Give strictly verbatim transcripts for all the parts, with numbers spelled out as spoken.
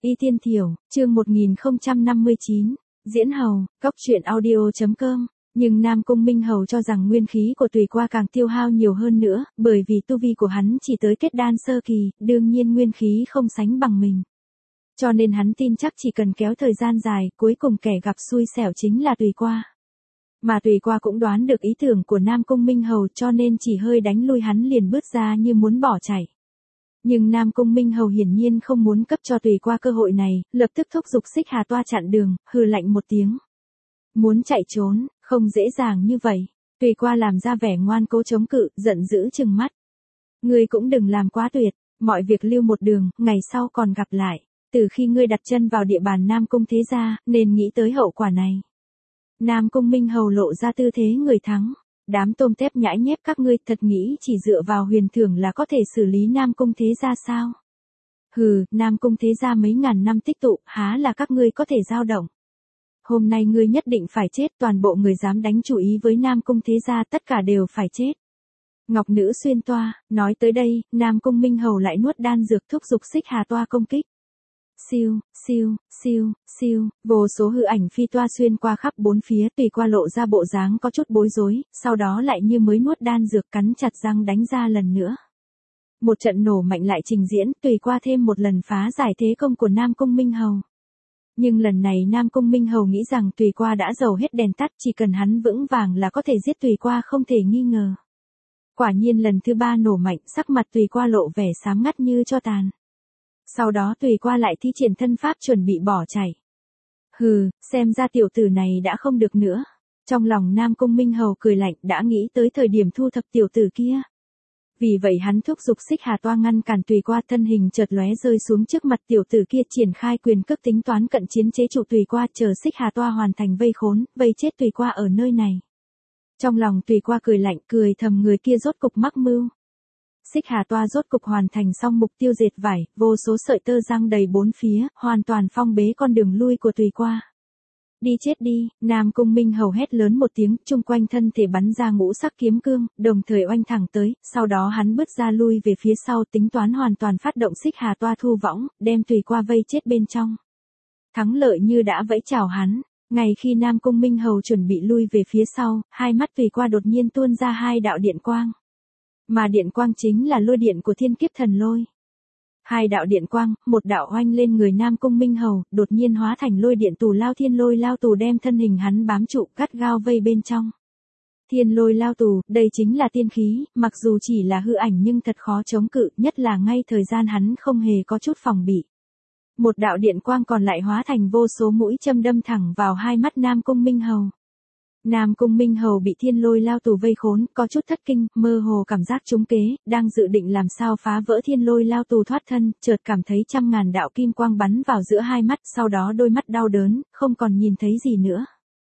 Y Tiên Thiểu, chương một nghìn không trăm năm mươi chín, diễn hầu, cóc truyện audio.com. Nhưng Nam Cung Minh Hầu cho rằng nguyên khí của Tùy Qua càng tiêu hao nhiều hơn nữa, bởi vì tu vi của hắn chỉ tới kết đan sơ kỳ, đương nhiên nguyên khí không sánh bằng mình. Cho nên hắn tin chắc chỉ cần kéo thời gian dài, cuối cùng kẻ gặp xui xẻo chính là Tùy Qua. Mà Tùy Qua cũng đoán được ý tưởng của Nam Cung Minh Hầu cho nên chỉ hơi đánh lui hắn liền bước ra như muốn bỏ chạy. Nhưng Nam Cung Minh Hầu hiển nhiên không muốn cấp cho Tùy Qua cơ hội này, lập tức thúc giục Xích Hà Toa chặn đường, hừ lạnh một tiếng. Muốn chạy trốn, không dễ dàng như vậy. Tùy Qua làm ra vẻ ngoan cố chống cự, giận dữ trừng mắt. Ngươi cũng đừng làm quá tuyệt, mọi việc lưu một đường, ngày sau còn gặp lại. Từ khi ngươi đặt chân vào địa bàn Nam Cung thế gia, nên nghĩ tới hậu quả này. Nam Cung Minh Hầu lộ ra tư thế người thắng. Đám tôm tép nhãi nhép các ngươi thật nghĩ chỉ dựa vào huyền thưởng là có thể xử lý Nam Cung thế gia sao? Hừ, Nam Cung thế gia mấy ngàn năm tích tụ, há là các ngươi có thể dao động. Hôm nay ngươi nhất định phải chết, toàn bộ người dám đánh chủ ý với Nam Cung thế gia tất cả đều phải chết. Ngọc Nữ xuyên toa, nói tới đây, Nam Cung Minh Hầu lại nuốt đan dược thúc giục Xích Hà Toa công kích. Siêu, siêu, siêu, siêu, vô số hư ảnh phi toa xuyên qua khắp bốn phía, Tùy Qua lộ ra bộ dáng có chút bối rối, sau đó lại như mới nuốt đan dược cắn chặt răng đánh ra lần nữa. Một trận nổ mạnh lại trình diễn, Tùy Qua thêm một lần phá giải thế công của Nam Cung Minh Hầu. Nhưng lần này Nam Cung Minh Hầu nghĩ rằng Tùy Qua đã dầu hết đèn tắt, chỉ cần hắn vững vàng là có thể giết Tùy Qua không thể nghi ngờ. Quả nhiên lần thứ ba nổ mạnh, sắc mặt Tùy Qua lộ vẻ xám ngắt như tro tàn. Sau đó Tùy Qua lại thi triển thân pháp chuẩn bị bỏ chạy. Hừ, xem ra tiểu tử này đã không được nữa. Trong lòng Nam Cung Minh Hầu cười lạnh, đã nghĩ tới thời điểm thu thập tiểu tử kia. Vì vậy hắn thúc giục Xích Hà Toa ngăn cản Tùy Qua, thân hình chợt lóe rơi xuống trước mặt tiểu tử kia, triển khai quyền cước tính toán cận chiến chế trụ Tùy Qua, chờ Xích Hà Toa hoàn thành vây khốn, vây chết Tùy Qua ở nơi này. Trong lòng Tùy Qua cười lạnh, cười thầm người kia rốt cục mắc mưu. Xích Hà Toa rốt cục hoàn thành xong mục tiêu dệt vải, vô số sợi tơ răng đầy bốn phía, hoàn toàn phong bế con đường lui của Tùy Qua. Đi chết đi, Nam Cung Minh Hầu hét lớn một tiếng, chung quanh thân thể bắn ra ngũ sắc kiếm cương, đồng thời oanh thẳng tới, sau đó hắn bước ra lui về phía sau, tính toán hoàn toàn phát động Xích Hà Toa thu võng, đem Tùy Qua vây chết bên trong. Thắng lợi như đã vẫy chào hắn, ngay khi Nam Cung Minh Hầu chuẩn bị lui về phía sau, hai mắt Tùy Qua đột nhiên tuôn ra hai đạo điện quang. Mà điện quang chính là lôi điện của Thiên Kiếp Thần Lôi. Hai đạo điện quang, một đạo oanh lên người Nam Cung Minh Hầu, đột nhiên hóa thành lôi điện tù lao thiên lôi lao tù đem thân hình hắn bám trụ cắt gao vây bên trong. Thiên lôi lao tù, đây chính là tiên khí, mặc dù chỉ là hư ảnh nhưng thật khó chống cự, nhất là ngay thời gian hắn không hề có chút phòng bị. Một đạo điện quang còn lại hóa thành vô số mũi châm đâm thẳng vào hai mắt Nam Cung Minh Hầu. Nam Cung Minh Hầu bị thiên lôi lao tù vây khốn, có chút thất kinh, mơ hồ cảm giác trúng kế, đang dự định làm sao phá vỡ thiên lôi lao tù thoát thân, chợt cảm thấy trăm ngàn đạo kim quang bắn vào giữa hai mắt, sau đó đôi mắt đau đớn, không còn nhìn thấy gì nữa.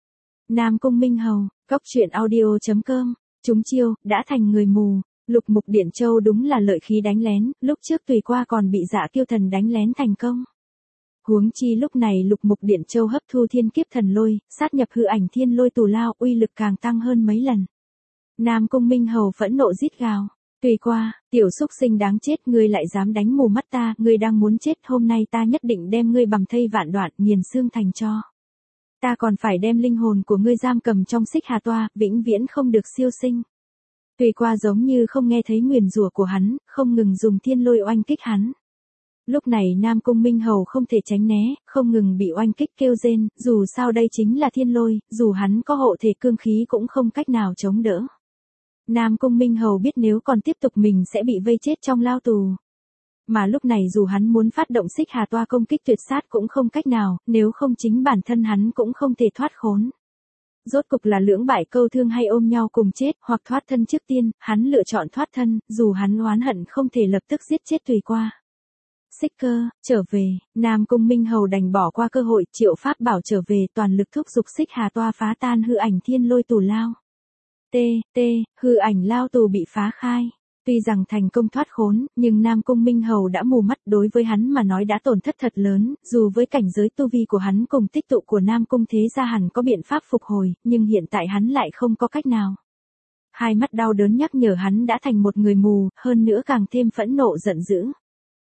Nam Cung Minh Hầu, cóc truyện audio.com, chúng chiêu, đã thành người mù. Lục Mục Điện Châu đúng là lợi khí đánh lén, lúc trước Tùy Qua còn bị Dạ Kiêu Thần đánh lén thành công. Huống chi lúc này Lục Mục Điện Châu hấp thu Thiên Kiếp Thần Lôi, sát nhập hư ảnh thiên lôi tù lao, uy lực càng tăng hơn mấy lần. Nam Cung Minh Hầu phẫn nộ rít gào, Tùy Qua, tiểu xúc sinh đáng chết, ngươi lại dám đánh mù mắt ta, ngươi đang muốn chết, hôm nay ta nhất định đem ngươi bằm thây vạn đoạn, nghiền xương thành tro. Ta còn phải đem linh hồn của ngươi giam cầm trong Xích Hà Toa, vĩnh viễn không được siêu sinh. Tùy Qua giống như không nghe thấy nguyền rủa của hắn, không ngừng dùng thiên lôi oanh kích hắn. Lúc này Nam Cung Minh Hầu không thể tránh né, không ngừng bị oanh kích kêu rên, dù sao đây chính là thiên lôi, dù hắn có hộ thể cương khí cũng không cách nào chống đỡ. Nam Cung Minh Hầu biết nếu còn tiếp tục mình sẽ bị vây chết trong lao tù. Mà lúc này dù hắn muốn phát động Xích Hà Toa công kích tuyệt sát cũng không cách nào, nếu không chính bản thân hắn cũng không thể thoát khốn. Rốt cục là lưỡng bại câu thương hay ôm nhau cùng chết, hoặc thoát thân trước tiên, hắn lựa chọn thoát thân, dù hắn oán hận không thể lập tức giết chết Tùy Qua. Xích Cơ, trở về, Nam Cung Minh Hầu đành bỏ qua cơ hội, triệu pháp bảo trở về, toàn lực thúc giục Xích Hà Toa phá tan hư ảnh thiên lôi tù lao. T, T, hư ảnh lao tù bị phá khai. Tuy rằng thành công thoát khốn, nhưng Nam Cung Minh Hầu đã mù mắt, đối với hắn mà nói đã tổn thất thật lớn, dù với cảnh giới tu vi của hắn cùng tích tụ của Nam Cung thế gia hẳn có biện pháp phục hồi, nhưng hiện tại hắn lại không có cách nào. Hai mắt đau đớn nhắc nhở hắn đã thành một người mù, hơn nữa càng thêm phẫn nộ giận dữ.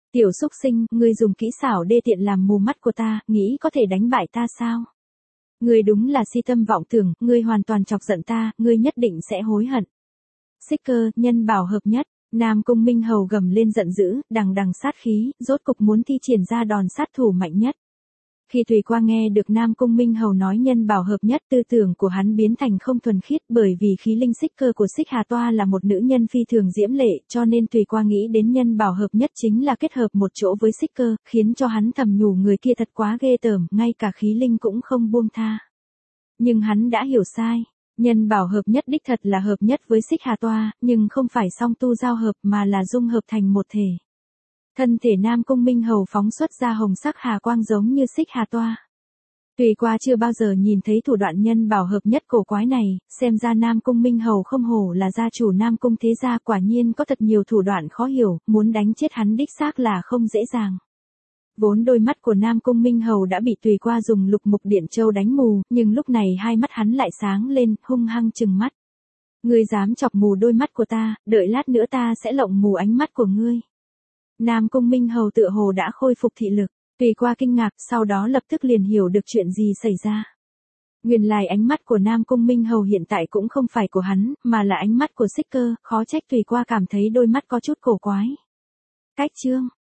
Tiểu xúc sinh, ngươi dùng kỹ xảo đê tiện làm mù mắt của ta, nghĩ có thể đánh bại ta sao? Ngươi đúng là si tâm vọng tưởng, ngươi hoàn toàn chọc giận ta, ngươi nhất định sẽ hối hận. Xích Cơ, nhân bảo hợp nhất, Nam Cung Minh Hầu gầm lên giận dữ, đằng đằng sát khí, rốt cục muốn thi triển ra đòn sát thủ mạnh nhất. Khi Thùy Qua nghe được Nam Cung Minh Hầu nói nhân bảo hợp nhất, tư tưởng của hắn biến thành không thuần khiết, bởi vì khí linh Xích Cơ của Xích Hà Toa là một nữ nhân phi thường diễm lệ, cho nên Thùy Qua nghĩ đến nhân bảo hợp nhất chính là kết hợp một chỗ với Xích Cơ, khiến cho hắn thầm nhủ người kia thật quá ghê tởm, ngay cả khí linh cũng không buông tha. Nhưng hắn đã hiểu sai. Nhân bảo hợp nhất đích thật là hợp nhất với Xích Hà Toa, nhưng không phải song tu giao hợp mà là dung hợp thành một thể. Thân thể Nam Cung Minh Hầu phóng xuất ra hồng sắc hà quang giống như Xích Hà Toa. Thùy Qua chưa bao giờ nhìn thấy thủ đoạn nhân bảo hợp nhất cổ quái này, xem ra Nam Cung Minh Hầu không hổ là gia chủ Nam Cung thế gia, quả nhiên có thật nhiều thủ đoạn khó hiểu, muốn đánh chết hắn đích xác là không dễ dàng. Vốn đôi mắt của Nam Cung Minh Hầu đã bị Thùy Qua dùng lục mục điện châu đánh mù, nhưng lúc này hai mắt hắn lại sáng lên, hung hăng trừng mắt. Ngươi dám chọc mù đôi mắt của ta, đợi lát nữa ta sẽ lộng mù ánh mắt của ngươi. Nam Cung Minh Hầu tựa hồ đã khôi phục thị lực, Thùy Qua kinh ngạc, sau đó lập tức liền hiểu được chuyện gì xảy ra. Nguyên lai ánh mắt của Nam Cung Minh Hầu hiện tại cũng không phải của hắn, mà là ánh mắt của Xích Cơ, khó trách Thùy Qua cảm thấy đôi mắt có chút cổ quái. Cách chương